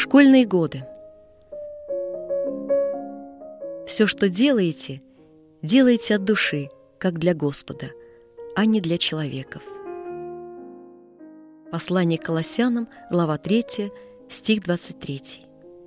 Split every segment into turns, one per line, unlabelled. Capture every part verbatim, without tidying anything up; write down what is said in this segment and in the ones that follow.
Школьные годы. Все, что делаете, делайте от души, как для Господа, а не для человеков. Послание к Колоссянам, глава третья, стих двадцать третий.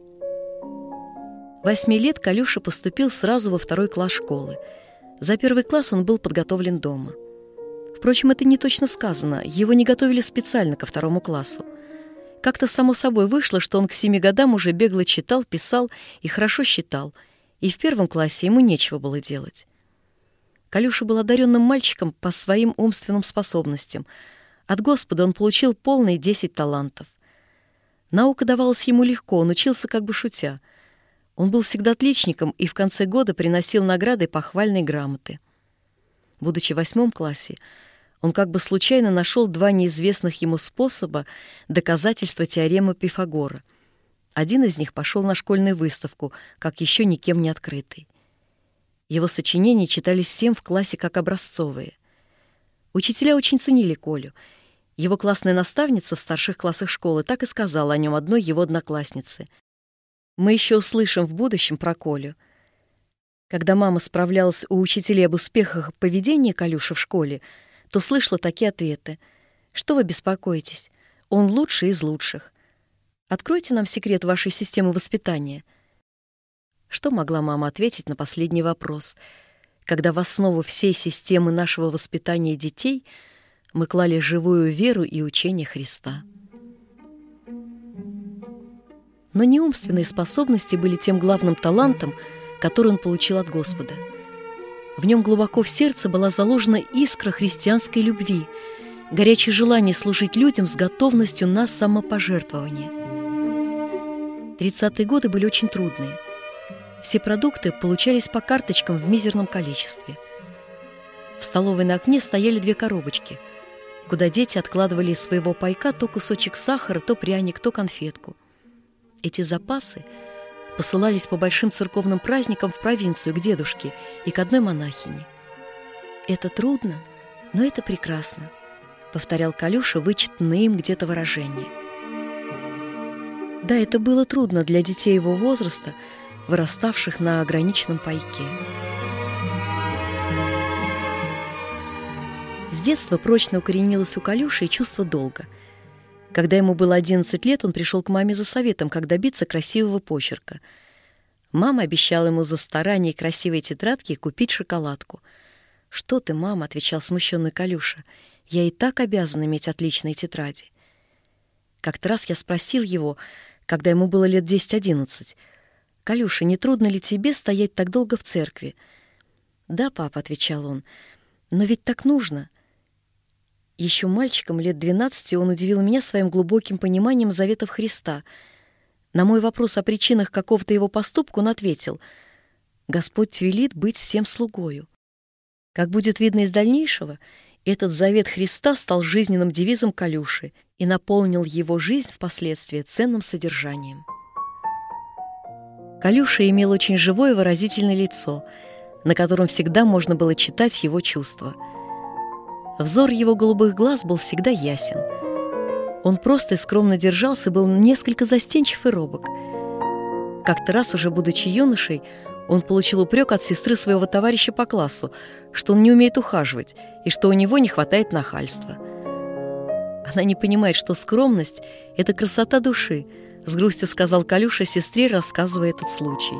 Восьми лет Калюша поступил сразу во второй класс школы. За первый класс он был подготовлен дома. Впрочем, это не точно сказано, его не готовили специально ко второму классу. Как-то само собой вышло, что он к семи годам уже бегло читал, писал и хорошо считал, и в первом классе ему нечего было делать. Калюша был одаренным мальчиком по своим умственным способностям. От Господа он получил полные десять талантов. Наука давалась ему легко, он учился как бы шутя. Он был всегда отличником и в конце года приносил награды и похвальные грамоты. Будучи в восьмом классе, он как бы случайно нашел два неизвестных ему способа доказательства теоремы Пифагора. Один из них пошел на школьную выставку, как еще никем не открытый. Его сочинения читались всем в классе как образцовые. Учителя очень ценили Колю. Его классная наставница в старших классах школы так и сказала о нем одной его однокласснице: «Мы еще услышим в будущем про Колю». Когда мама справлялась у учителей об успехах поведения Калюши в школе, то слышала такие ответы: «Что вы беспокоитесь? Он лучший из лучших. Откройте нам секрет вашей системы воспитания». Что могла мама ответить на последний вопрос, когда в основу всей системы нашего воспитания детей мы клали живую веру и учение Христа? Но не умственные способности были тем главным талантом, который он получил от Господа. В нем глубоко в сердце была заложена искра христианской любви, горячее желание служить людям с готовностью на самопожертвование. Тридцатые годы были очень трудные. Все продукты получались по карточкам в мизерном количестве. В столовой на окне стояли две коробочки, куда дети откладывали из своего пайка то кусочек сахара, то пряник, то конфетку. Эти запасы посылались по большим церковным праздникам в провинцию к дедушке и к одной монахине. «Это трудно, но это прекрасно», — повторял Калюша вычитанное им где-то выражение. Да, это было трудно для детей его возраста, выраставших на ограниченном пайке. С детства прочно укоренилось у Калюши и чувство долга. Когда ему было одиннадцать лет, он пришел к маме за советом, как добиться красивого почерка. Мама обещала ему за старание и красивые тетрадки купить шоколадку. «Что ты, мама?» — отвечал смущенный Калюша. «Я и так обязан иметь отличные тетради». Как-то раз я спросил его, когда ему было лет десять-одиннадцать: «Калюша, не трудно ли тебе стоять так долго в церкви?» «Да, папа», — отвечал он, — «но ведь так нужно». Еще мальчиком лет двенадцати он удивил меня своим глубоким пониманием заветов Христа. На мой вопрос о причинах какого-то его поступка он ответил: «Господь велит быть всем слугою». Как будет видно из дальнейшего, этот завет Христа стал жизненным девизом Калюши и наполнил его жизнь впоследствии ценным содержанием. Калюша имел очень живое и выразительное лицо, на котором всегда можно было читать его чувства. Взор его голубых глаз был всегда ясен. Он просто и скромно держался, был несколько застенчив и робок. Как-то раз, уже будучи юношей, он получил упрек от сестры своего товарища по классу, что он не умеет ухаживать и что у него не хватает нахальства. Она не понимает, что скромность — это красота души, — с грустью сказал Калюша сестре, рассказывая этот случай.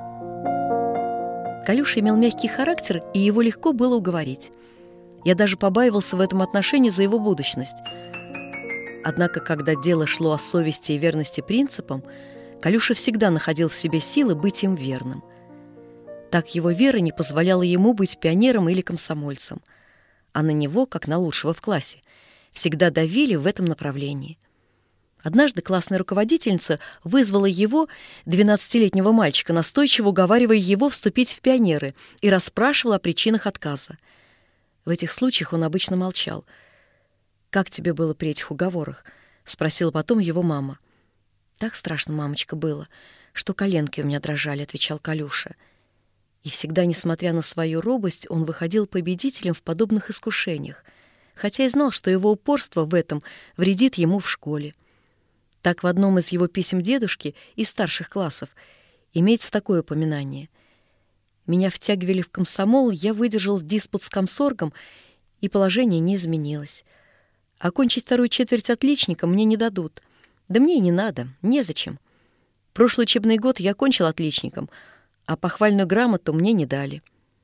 Калюша имел мягкий характер, и его легко было уговорить. Я даже побаивался в этом отношении за его будущность. Однако, когда дело шло о совести и верности принципам, Калюша всегда находил в себе силы быть им верным. Так его вера не позволяла ему быть пионером или комсомольцем, а на него, как на лучшего в классе, всегда давили в этом направлении. Однажды классная руководительница вызвала его, двенадцатилетнего мальчика, настойчиво уговаривая его вступить в пионеры, и расспрашивала о причинах отказа. В этих случаях он обычно молчал. «Как тебе было при этих уговорах?» — спросила потом его мама. «Так страшно, мамочка, было, что коленки у меня дрожали», — отвечал Калюша. И всегда, несмотря на свою робость, он выходил победителем в подобных искушениях, хотя и знал, что его упорство в этом вредит ему в школе. Так в одном из его писем дедушке из старших классов имеется такое упоминание. «Меня втягивали в комсомол, я выдержал диспут с комсоргом, и положение не изменилось. Окончить вторую четверть отличником мне не дадут. Да мне и не надо, незачем. Прошлый учебный год я окончил отличником, а похвальную грамоту мне не дали».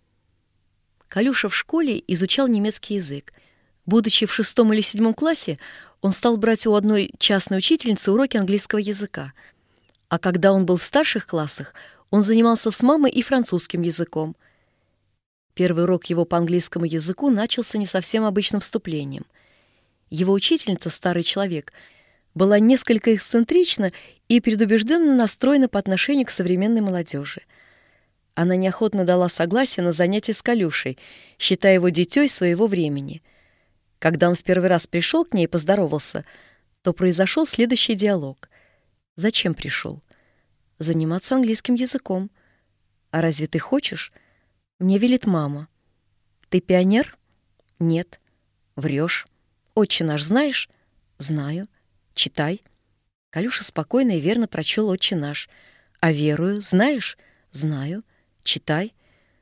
Калюша в школе изучал немецкий язык. Будучи в шестом или седьмом классе, он стал брать у одной частной учительницы уроки английского языка. А когда он был в старших классах, он занимался с мамой и французским языком. Первый урок его по английскому языку начался не совсем обычным вступлением. Его учительница, старый человек, была несколько эксцентрична и предубежденно настроена по отношению к современной молодежи. Она неохотно дала согласие на занятие с Калюшей, считая его дитёй своего времени. Когда он в первый раз пришел к ней и поздоровался, то произошел следующий диалог. «Зачем пришел?» «Заниматься английским языком». «А разве ты хочешь?» «Мне велит мама». «Ты пионер?» «Нет». «Врешь». «Отче наш знаешь?» «Знаю». «Читай». Калюша спокойно и верно прочел «Отче наш». «А верую знаешь?» «Знаю». «Читай».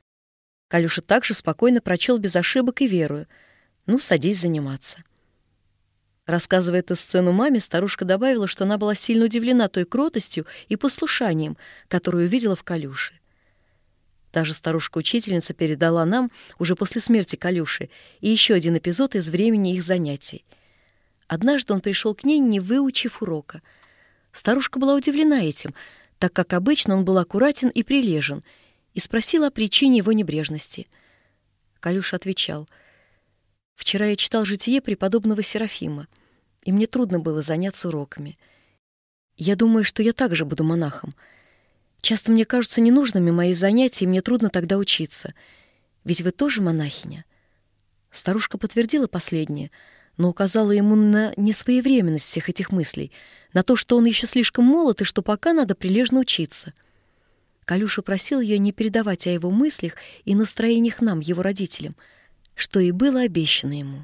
Калюша также спокойно прочел без ошибок и верую. «Ну, садись заниматься». Рассказывая эту сцену маме, старушка добавила, что она была сильно удивлена той кротостью и послушанием, которую увидела в Калюше. Та же старушка-учительница передала нам, уже после смерти Калюши, и еще один эпизод из времени их занятий. Однажды он пришел к ней, не выучив урока. Старушка была удивлена этим, так как обычно он был аккуратен и прилежен, и спросила о причине его небрежности. Калюша отвечал: «Вчера я читал житие преподобного Серафима, и мне трудно было заняться уроками. Я думаю, что я также буду монахом. Часто мне кажутся ненужными мои занятия, и мне трудно тогда учиться. Ведь вы тоже монахиня?» Старушка подтвердила последнее, но указала ему на несвоевременность всех этих мыслей, на то, что он еще слишком молод и что пока надо прилежно учиться. Калюша просил ее не передавать о его мыслях и настроениях нам, его родителям, что и было обещано ему.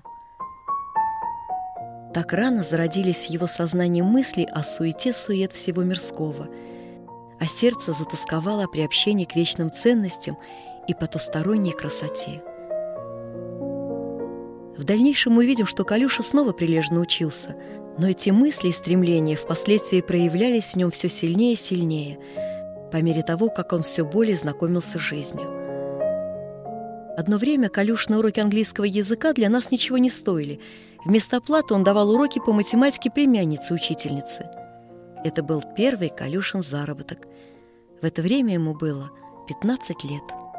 Так рано зародились в его сознании мысли о суете-сует всего мирского, а сердце затосковало о приобщении к вечным ценностям и потусторонней красоте. В дальнейшем мы видим, что Калюша снова прилежно учился, но эти мысли и стремления впоследствии проявлялись в нем все сильнее и сильнее, по мере того, как он все более знакомился с жизнью. Одно время Калюшины уроки английского языка для нас ничего не стоили. Вместо оплаты он давал уроки по математике племяннице учительницы. Это был первый Калюшин заработок. В это время ему было пятнадцать лет.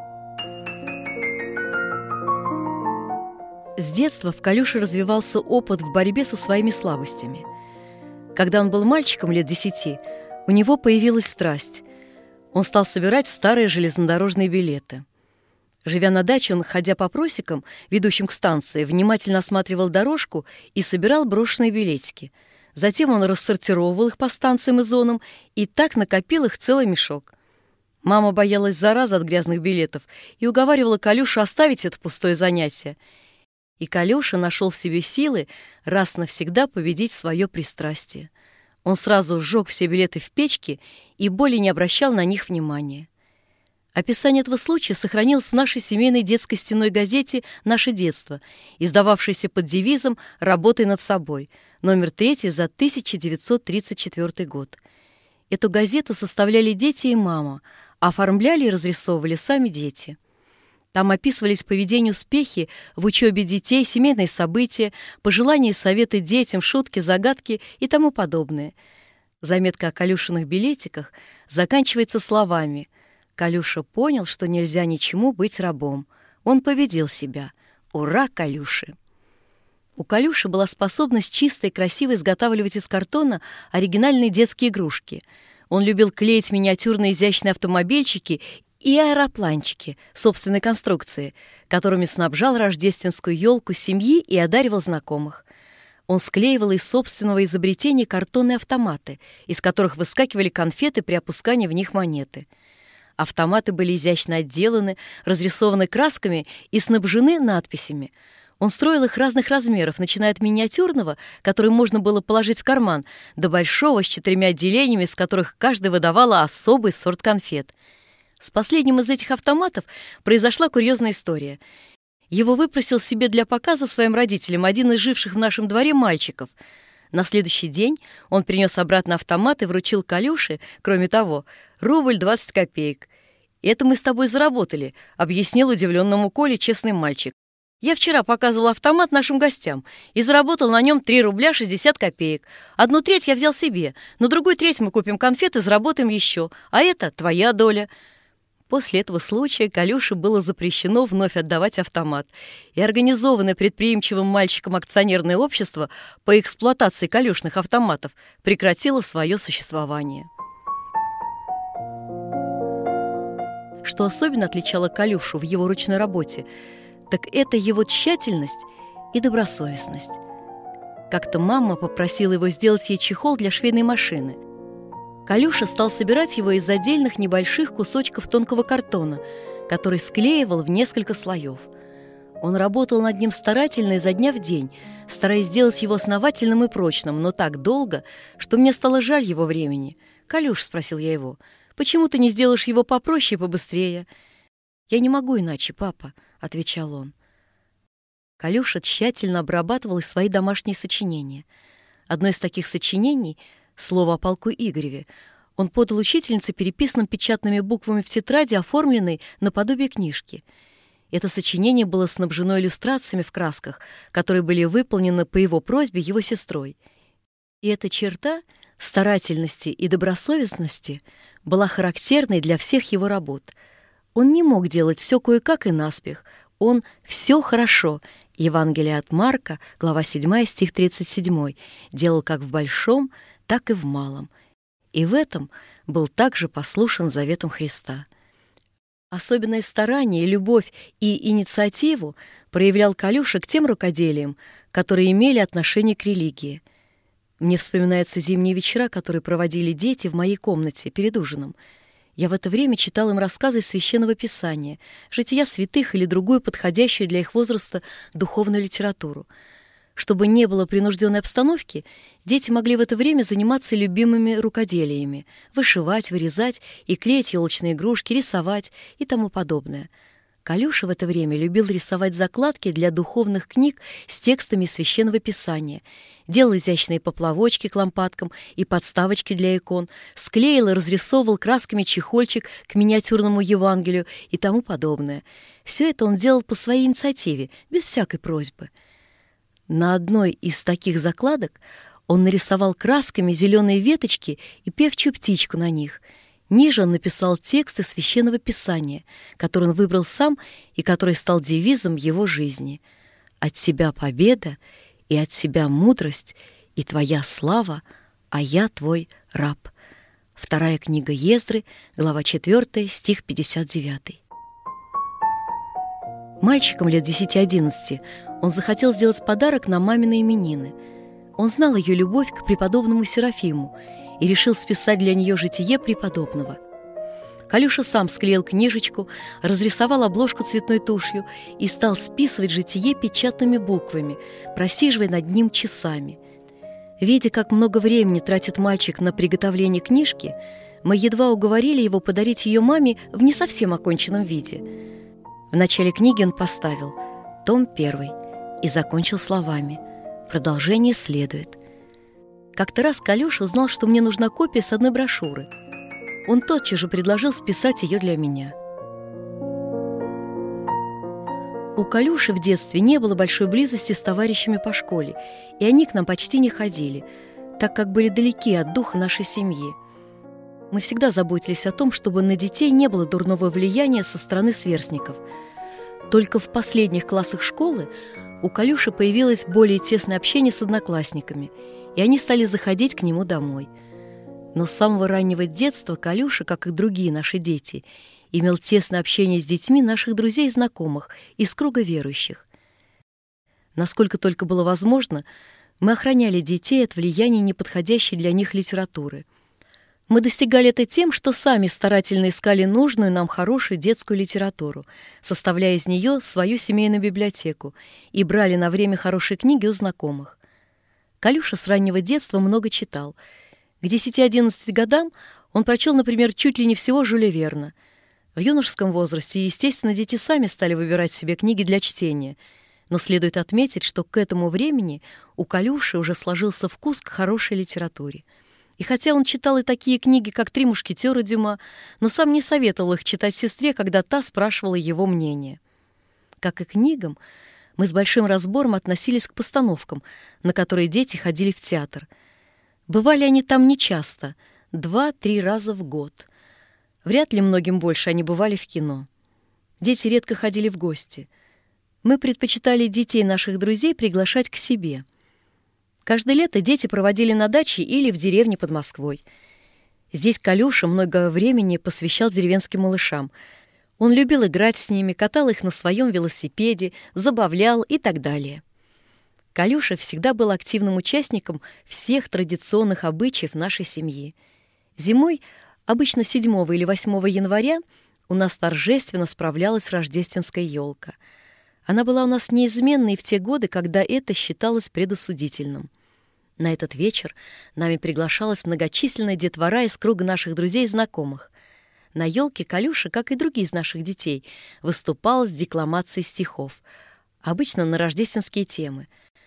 С детства в Калюше развивался опыт в борьбе со своими слабостями. Когда он был мальчиком лет десяти, у него появилась страсть. Он стал собирать старые железнодорожные билеты. Живя на даче, он, ходя по просекам, ведущим к станции, внимательно осматривал дорожку и собирал брошенные билетики. Затем он рассортировывал их по станциям и зонам, и так накопил их целый мешок. Мама боялась заразы от грязных билетов и уговаривала Калюшу оставить это пустое занятие. И Калюша нашел в себе силы раз навсегда победить свое пристрастие. Он сразу сжег все билеты в печке и более не обращал на них внимания. Описание этого случая сохранилось в нашей семейной детской стенной газете «Наше детство», издававшейся под девизом «Работай над собой», номер третий за тысяча девятьсот тридцать четвёртый год. Эту газету составляли дети и мама, а оформляли и разрисовывали сами дети. Там описывались поведение, успехи в учебе детей, семейные события, пожелания и советы детям, шутки, загадки и тому подобное. Заметка о Калюшиных билетиках заканчивается словами: «Калюша понял, что нельзя ничему быть рабом. Он победил себя. Ура, Калюше!» У Калюши была способность чисто и красиво изготавливать из картона оригинальные детские игрушки. Он любил клеить миниатюрные изящные автомобильчики и аэропланчики собственной конструкции, которыми снабжал рождественскую елку семьи и одаривал знакомых. Он склеивал из собственного изобретения картонные автоматы, из которых выскакивали конфеты при опускании в них монеты. Автоматы были изящно отделаны, разрисованы красками и снабжены надписями. Он строил их разных размеров, начиная от миниатюрного, который можно было положить в карман, до большого с четырьмя отделениями, из которых каждый выдавала особый сорт конфет. С последним из этих автоматов произошла курьезная история. Его выпросил себе для показа своим родителям один из живших в нашем дворе мальчиков. На следующий день он принес обратно автомат и вручил Калюше, кроме того, рубль двадцать копеек. «Это мы с тобой заработали», — объяснил удивленному Коле честный мальчик. «Я вчера показывал автомат нашим гостям и заработал на нем три рубля шестьдесят копеек. Одну треть я взял себе, но другую треть мы купим конфет и заработаем еще, а это твоя доля». После этого случая Калюше было запрещено вновь отдавать автомат, и организованное предприимчивым мальчиком акционерное общество по эксплуатации Калюшных автоматов прекратило свое существование. Что особенно отличало Калюшу в его ручной работе, так это его тщательность и добросовестность. Как-то мама попросила его сделать ей чехол для швейной машины. Калюша стал собирать его из отдельных небольших кусочков тонкого картона, который склеивал в несколько слоев. Он работал над ним старательно изо дня в день, стараясь сделать его основательным и прочным, но так долго, что мне стало жаль его времени. «Калюш», — спросил я его, — «почему ты не сделаешь его попроще и побыстрее?» «Я не могу иначе, папа», — отвечал он. Калюша тщательно обрабатывал и свои домашние сочинения. Одно из таких сочинений — «Слово о полку Игореве» он подал учительнице переписанным печатными буквами в тетради, оформленной наподобие книжки. Это сочинение было снабжено иллюстрациями в красках, которые были выполнены по его просьбе его сестрой. И эта черта старательности и добросовестности была характерной для всех его работ. Он не мог делать все кое-как и наспех. Он «все хорошо». Евангелие от Марка, глава седьмая, стих тридцать семь, делал как в большом, так и в малом. И в этом был также послушен заветам Христа. Особенное старание, любовь и инициативу проявлял Калюша к тем рукоделиям, которые имели отношение к религии. Мне вспоминаются зимние вечера, которые проводили дети в моей комнате перед ужином. Я в это время читал им рассказы из Священного Писания, жития святых или другую подходящую для их возраста духовную литературу. Чтобы не было принужденной обстановки, дети могли в это время заниматься любимыми рукоделиями – вышивать, вырезать и клеить елочные игрушки, рисовать и тому подобное. Калюша в это время любил рисовать закладки для духовных книг с текстами Священного Писания, делал изящные поплавочки к лампадкам и подставочки для икон, склеил и разрисовывал красками чехольчик к миниатюрному Евангелию и тому подобное. Все это он делал по своей инициативе, без всякой просьбы. На одной из таких закладок он нарисовал красками зеленые веточки и певчую птичку на них. Ниже он написал тексты Священного Писания, который он выбрал сам и который стал девизом его жизни. «От тебя победа, и от тебя мудрость, и твоя слава, а я твой раб». Вторая книга Ездры, глава четвёртая, стих пятьдесят девятый. Мальчиком лет десяти-одиннадцати он захотел сделать подарок на мамины именины. Он знал ее любовь к преподобному Серафиму и решил списать для нее житие преподобного. Калюша сам склеил книжечку, разрисовал обложку цветной тушью и стал списывать житие печатными буквами, просиживая над ним часами. Видя, как много времени тратит мальчик на приготовление книжки, мы едва уговорили его подарить ее маме в не совсем оконченном виде. В начале книги он поставил «Том первый» и закончил словами «Продолжение следует». Как-то раз Калюша узнал, что мне нужна копия с одной брошюры. Он тотчас же предложил списать ее для меня. У Калюши в детстве не было большой близости с товарищами по школе, и они к нам почти не ходили, так как были далеки от духа нашей семьи. Мы всегда заботились о том, чтобы на детей не было дурного влияния со стороны сверстников. Только в последних классах школы у Калюши появилось более тесное общение с одноклассниками, и они стали заходить к нему домой. Но с самого раннего детства Калюша, как и другие наши дети, имел тесное общение с детьми наших друзей и знакомых из круга верующих. Насколько только было возможно, мы охраняли детей от влияния неподходящей для них литературы. Мы достигали это тем, что сами старательно искали нужную нам хорошую детскую литературу, составляя из нее свою семейную библиотеку, и брали на время хорошие книги у знакомых. Колюша с раннего детства много читал. К десяти-одиннадцати годам он прочел, например, чуть ли не всего Жюля Верна. В юношеском возрасте, естественно, дети сами стали выбирать себе книги для чтения, но следует отметить, что к этому времени у Колюши уже сложился вкус к хорошей литературе. И хотя он читал и такие книги, как «Три мушкетера» Дюма, но сам не советовал их читать сестре, когда та спрашивала его мнение. Как и к книгам, мы с большим разбором относились к постановкам, на которые дети ходили в театр. Бывали они там нечасто, два-три раза в год. Вряд ли многим больше они бывали в кино. Дети редко ходили в гости. Мы предпочитали детей наших друзей приглашать к себе. Каждое лето дети проводили на даче или в деревне под Москвой. Здесь Колюша много времени посвящал деревенским малышам. Он любил играть с ними, катал их на своем велосипеде, забавлял и так далее. Колюша всегда был активным участником всех традиционных обычаев нашей семьи. Зимой, обычно седьмого или восьмого января, у нас торжественно справлялась рождественская елка. Она была у нас неизменной в те годы, когда это считалось предосудительным. На этот вечер нами приглашалась многочисленная детвора из круга наших друзей и знакомых. На елке Колюша, как и другие из наших детей, выступал с декламацией стихов, обычно на рождественские темы –